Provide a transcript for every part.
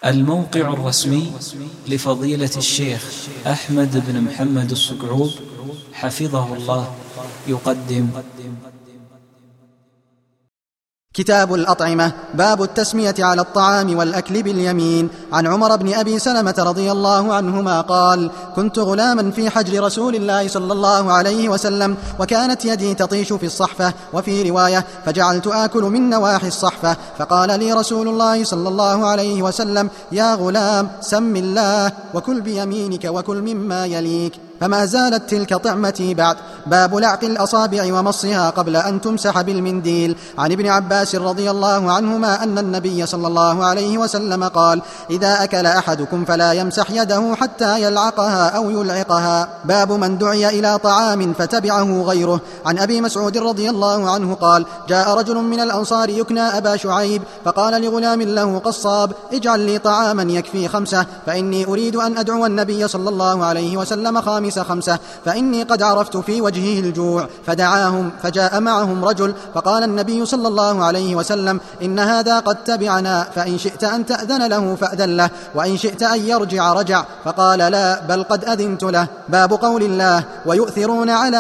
الموقع الرسمي لفضيلة الشيخ أحمد بن محمد الصقعوب حفظه الله يقدم كتاب الأطعمة. باب التسمية على الطعام والأكل باليمين. عن عمر بن أبي سلمة رضي الله عنهما قال: كنت غلاما في حجر رسول الله صلى الله عليه وسلم، وكانت يدي تطيش في الصحفة، وفي رواية: فجعلت آكل من نواحي الصحفة، فقال لي رسول الله صلى الله عليه وسلم: يا غلام، سم الله وكل بيمينك وكل مما يليك. فما زالت تلك طعمتي بعد. باب لعق الأصابع ومصها قبل أن تمسح بالمنديل. عن ابن عباس رضي الله عنهما أن النبي صلى الله عليه وسلم قال: إذا أكل أحدكم فلا يمسح يده حتى يلعقها أو يلعقها. باب من دعي إلى طعام فتبعه غيره. عن أبي مسعود رضي الله عنه قال: جاء رجل من الأنصار يكنى أبا شعيب، فقال لغلام له قصاب: اجعل لي طعاما يكفي 5، فإني أريد أن أدعو النبي صلى الله عليه وسلم 5، فإني قد عرفت في وجهه الجوع. فدعاهم، فجاء معهم رجل، فقال النبي صلى الله عليه وسلم: إن هذا قد تبعنا، فإن شئت أن تأذن له فأذن له، وإن شئت أن يرجع رجع. فقال: لا، بل قد أذنت له. باب قول الله: ويؤثرون على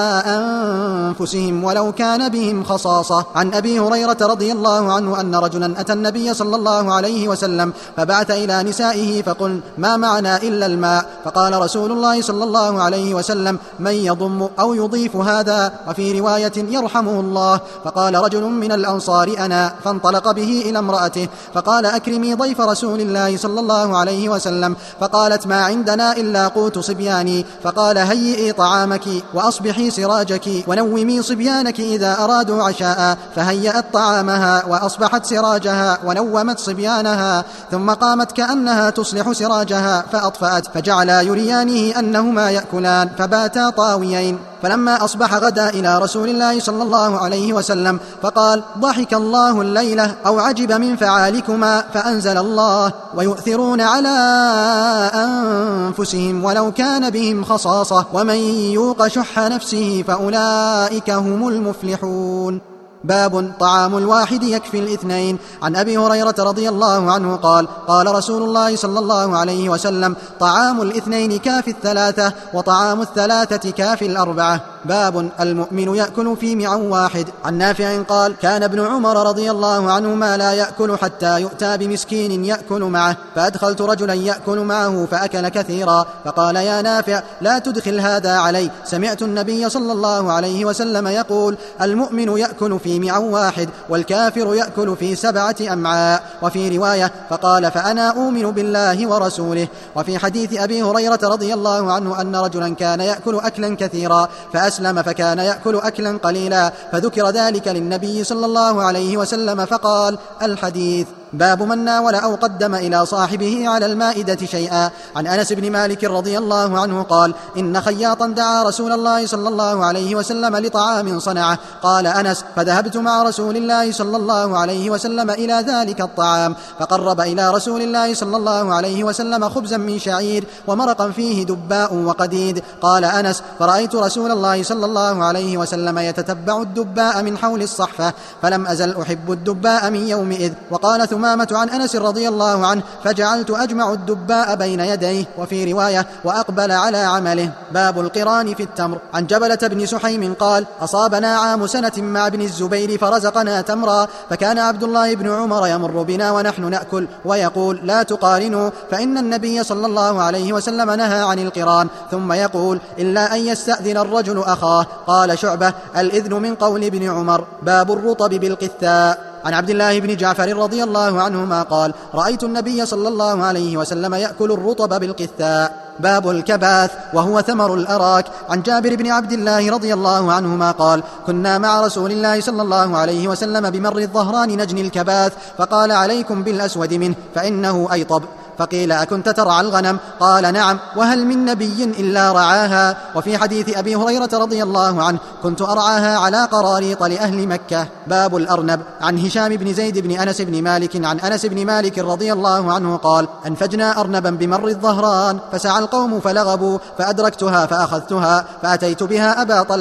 أنفسهم ولو كان بهم خصاصة. عن أبي هريرة رضي الله عنه أن رجلا أتى النبي صلى الله عليه وسلم، فبعث إلى نسائه فقل: ما معنا إلا الماء. فقال رسول الله صلى الله عليه وسلم: من يضم أو يضيف هذا؟ وفي رواية: يرحمه الله. فقال رجل من الأنصار: أنا. فانطلق به إلى امرأته فقال: أكرمي ضيف رسول الله صلى الله عليه وسلم. فقالت: ما عندنا إلا قوت صبياني. فقال: هيئي طعامك وأصبحي سراجك ونومي صبيانك إذا أرادوا عشاء. فهيأت طعامها وأصبحت سراجها ونومت صبيانها، ثم قامت كأنها تصلح سراجها فأطفأت، فجعلا يريانه أنهما يأكلان، فباتا طاويين. فلما أصبح غدا إلى رسول الله صلى الله عليه وسلم، فقال: ضحك الله الليلة أو عجب من فعالكما. فأنزل الله: ويؤثرون على أنفسهم ولو كان بهم خصاصة، ومن يوق شح نفسه فأولئك هم المفلحون. باب طعام الواحد يكفي الاثنين. عن أبي هريرة رضي الله عنه قال: قال رسول الله صلى الله عليه وسلم: طعام الاثنين كافي 3، وطعام 3 كافي 4. باب المؤمن يأكل في معا واحد. عن نافع قال: كان ابن عمر رضي الله عنهما لا يأكل حتى يؤتى بمسكين يأكل معه، فأدخلت رجلا يأكل معه فأكل كثيرا، فقال: يا نافع، لا تدخل هذا علي، سمعت النبي صلى الله عليه وسلم يقول: المؤمن يأكل في معا واحد، والكافر يأكل في 7 أمعاء. وفي رواية: فقال: فأنا أؤمن بالله ورسوله. وفي حديث أبي هريرة رضي الله عنه أن رجلا كان يأكل أكلا كثيرا فأسلم، فكان يأكل أكلا قليلا، فذكر ذلك للنبي صلى الله عليه وسلم فقال: الحديث. باب من ناول أو قدم إلى صاحبه على المائدة شيئا. عن أنس بن مالك رضي الله عنه قال: إن خياطا دعا رسول الله صلى الله عليه وسلم لطعام صنعه. قال أنس: فذهبت مع رسول الله صلى الله عليه وسلم إلى ذلك الطعام، فقرب إلى رسول الله صلى الله عليه وسلم خبزا من شعير ومرقا فيه دباء وقديد. قال أنس: فرأيت رسول الله صلى الله عليه وسلم يتتبع الدباء من حول الصحفة، فلم أزل أحب الدباء من يومئذ. وقال ثمامة عن أنس رضي الله عنه: فجعلت أجمع الدباء بين يديه. وفي رواية: وأقبل على عمله. باب القران في التمر. عن جبلة بن سحيم قال: أصابنا عام سنة مع ابن الزبير فرزقنا تمرا، فكان عبد الله بن عمر يمر بنا ونحن نأكل ويقول: لا تقارنوا، فإن النبي صلى الله عليه وسلم نهى عن القران، ثم يقول: إلا أن يستأذن الرجل أخاه. قال شعبة: الإذن من قول ابن عمر. باب الرطب بالقثاء. عن عبد الله بن جعفر رضي الله عنهما قال: رأيت النبي صلى الله عليه وسلم يأكل الرطب بالقثاء. باب الكباث وهو ثمر الأراك. عن جابر بن عبد الله رضي الله عنهما قال: كنا مع رسول الله صلى الله عليه وسلم بمر الظهران نجني الكباث، فقال: عليكم بالأسود منه فإنه أيطب. فقيل: أكنت ترعى الغنم؟ قال: نعم، وهل من نبي إلا رعاها. وفي حديث أبي هريرة رضي الله عنه: كنت أرعاها على قراريط لأهل مكة. باب الأرنب. عن هشام بن زيد بن أنس بن مالك عن أنس بن مالك رضي الله عنه قال: أنفجنا أرنبا بمر الظهران، فسعى القوم فلغبوا، فأدركتها فأخذتها، فأتيت بها أبا طلحة،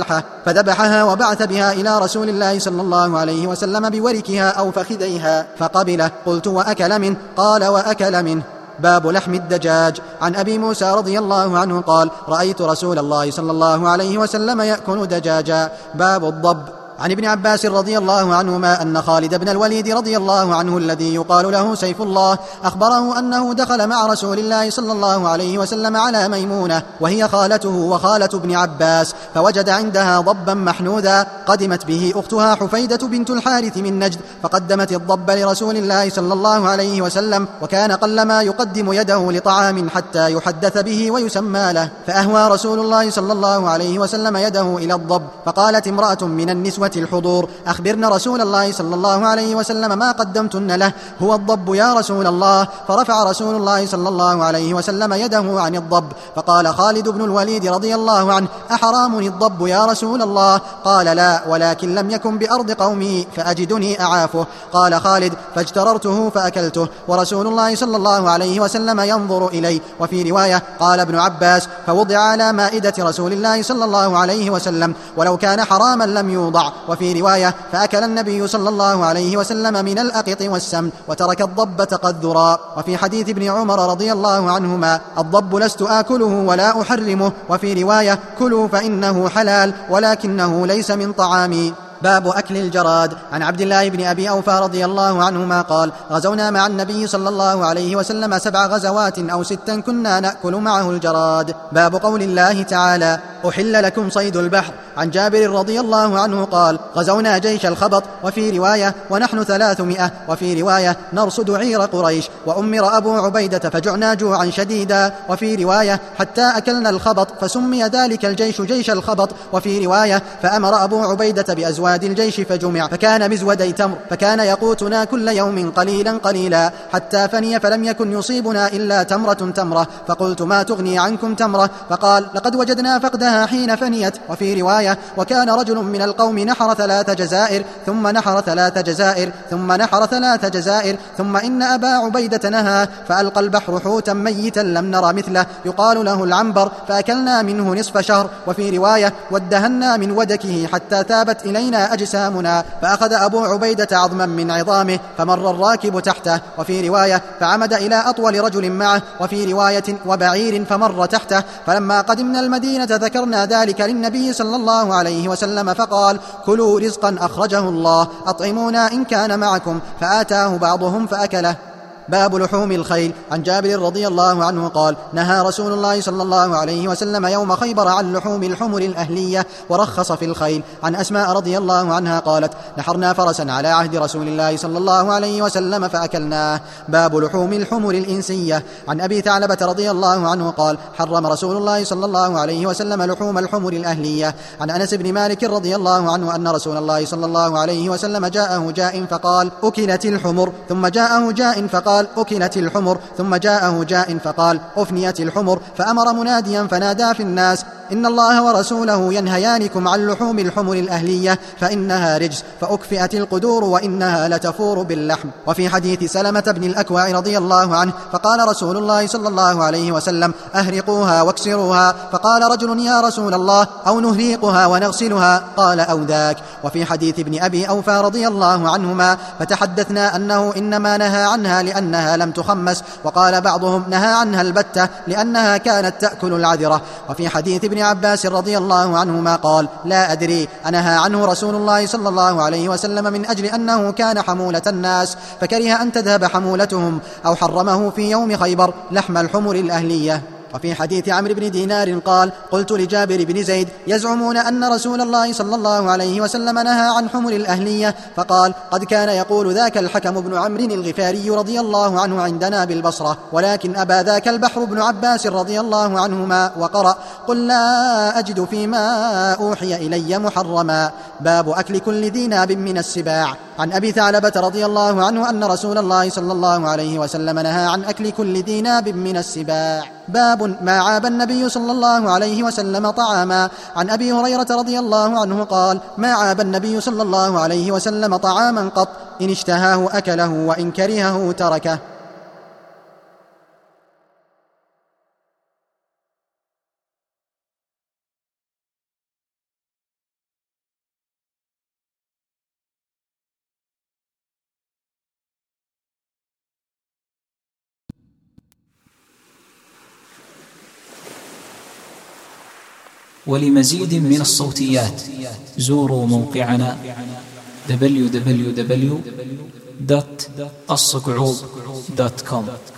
فذبحها وبعث بها إلى رسول الله صلى الله عليه وسلم بوركها أو فخذيها فقبله. قلت وأكل منه؟ قال وأكل منه. باب لحم الدجاج. عن أبي موسى رضي الله عنه قال رأيت رسول الله صلى الله عليه وسلم يأكل دجاجا. باب الضب. عن ابن عباس رضي الله عنهما أن خالد بن الوليد رضي الله عنه الذي يقال له سيف الله أخبره أنه دخل مع رسول الله صلى الله عليه وسلم على ميمونة وهي خالته وخالة ابن عباس، فوجد عندها ضبا محنوذا قدمت به أختها حفيدة بنت الحارث من نجد، فقدمت الضب لرسول الله صلى الله عليه وسلم، وكان قلما يقدم يده لطعام حتى يحدث به ويسمى له، فأهوى رسول الله صلى الله عليه وسلم يده إلى الضب، فقالت امرأة من النسوة الحضور أخبرن رسول الله صلى الله عليه وسلم ما قدمتن له، هو الضب يا رسول الله. فرفع رسول الله صلى الله عليه وسلم يده عن الضب، فقال خالد بن الوليد رضي الله عنه أحرام الضب يا رسول الله؟ قال لا، ولكن لم يكن بأرض قومي فأجدني أعافه. قال خالد فاجتررته فأكلته ورسول الله صلى الله عليه وسلم ينظر إلي. وفي رواية قال ابن عباس فوضع على مائدة رسول الله صلى الله عليه وسلم ولو كان حراما لم يوضع. وفي رواية فأكل النبي صلى الله عليه وسلم من الأقط والسمن وترك الضب تقذرا. وفي حديث ابن عمر رضي الله عنهما الضب لست آكله ولا أحرمه. وفي رواية كلوا فإنه حلال ولكنه ليس من طعامي. باب أكل الجراد. عن عبد الله بن أبي أوفى رضي الله عنهما قال غزونا مع النبي صلى الله عليه وسلم 7 غزوات أو 6 كنا نأكل معه الجراد. باب قول الله تعالى أحل لكم صيد البحر. عن جابر رضي الله عنه قال غزونا جيش الخبط، وفي رواية ونحن 300، وفي رواية نرصد عير قريش، وأمر أبو عبيدة فجعنا جوعا شديدا، وفي رواية حتى أكلنا الخبط فسمي ذلك الجيش جيش الخبط، وفي رواية فأمر أبو عبيدة بأزواد الجيش فجمع فكان مزودي تمر، فكان يقوتنا كل يوم قليلا قليلا حتى فني، فلم يكن يصيبنا إلا تمرة، فقلت ما تغني عنكم تمرة؟ فقال لقد وجدنا فقدها حين فنيت. وفي رواية وكان رجل من القوم نحر 3 جزائر ثم نحر 3 جزائر ثم نحر 3 جزائر ثم إن أبا عبيدة نهى فألقى البحر حوتا ميتا لم نر مثله يقال له العنبر، فأكلنا منه نصف شهر. وفي رواية وادهنا من ودكه حتى ثابت إلينا أجسامنا، فأخذ أبو عبيدة عظما من عظامه فمر الراكب تحته. وفي رواية فعمد إلى أطول رجل معه، وفي رواية وبعير فمر تحته. فلما قدمنا المدينة ذكرنا ذلك للنبي صلى الله عليه وسلم فقال كلوا رزقا أخرجه الله، أطعمونا إن كان معكم، فآتاه بعضهم فأكله. باب لحوم الخيل. عن جابر رضي الله عنه قال نهى رسول الله صلى الله عليه وسلم يوم خيبر عن لحوم الحمر الأهلية ورخص في الخيل. عن أسماء رضي الله عنها قالت نحرنا فرسا على عهد رسول الله صلى الله عليه وسلم فأكلناه. باب لحوم الحمر الإنسية. عن أبي ثعلبة رضي الله عنه قال حرم رسول الله صلى الله عليه وسلم لحوم الحمر الأهلية. عن أنس بن مالك رضي الله عنه أن رسول الله صلى الله عليه وسلم جاءه جاء فقال أكلت الحمر، ثم جاءه جاء فقال أكلت الحمر، ثم جاءه جاء فقال أفنيت الحمر، فأمر مناديا فنادى في الناس إن الله ورسوله ينهيانكم عن لحوم الحمر الأهلية فإنها رجس، فأكفئت القدور وإنها لتفور باللحم. وفي حديث سلمة بن الأكوع رضي الله عنه فقال رسول الله صلى الله عليه وسلم أهرقوها واكسروها، فقال رجل يا رسول الله أو نهريقها ونغسلها؟ قال أو ذاك. وفي حديث ابن أبي أوفى رضي الله عنهما فتحدثنا أنه إنما نهى عنها لأنها لم تخمس، وقال بعضهم نهى عنها البتة لأنها كانت تأكل العذرة. وفي حديث ابن عباس رضي الله عنهما قال لا أدري أنهى عنه رسول الله صلى الله عليه وسلم من أجل أنه كان حمولة الناس فكره أن تذهب حمولتهم، أو حرمه في يوم خيبر لحم الحمر الأهلية. وفي حديث عمرو بن دينار قال قلت لجابر بن زيد يزعمون أن رسول الله صلى الله عليه وسلم نهى عن حمر الأهلية، فقال قد كان يقول ذاك الحكم بن عمرو الغفاري رضي الله عنه عندنا بالبصرة، ولكن أبى ذاك البحر بن عباس رضي الله عنهما وقرأ قل لا أجد فيما أوحي إلي محرما. باب أكل كل ذي ناب من السباع. عن أبي ثعلبة رضي الله عنه أن رسول الله صلى الله عليه وسلم نهى عن أكل كل ذي ناب من السباع. باب ما عاب النبي صلى الله عليه وسلم طعاما. عن أبي هريرة رضي الله عنه قال ما عاب النبي صلى الله عليه وسلم طعاما قط، إن اشتهاه أكله وإن كرهه تركه. ولمزيد من الصوتيات زوروا موقعنا www.الصقعوب.com.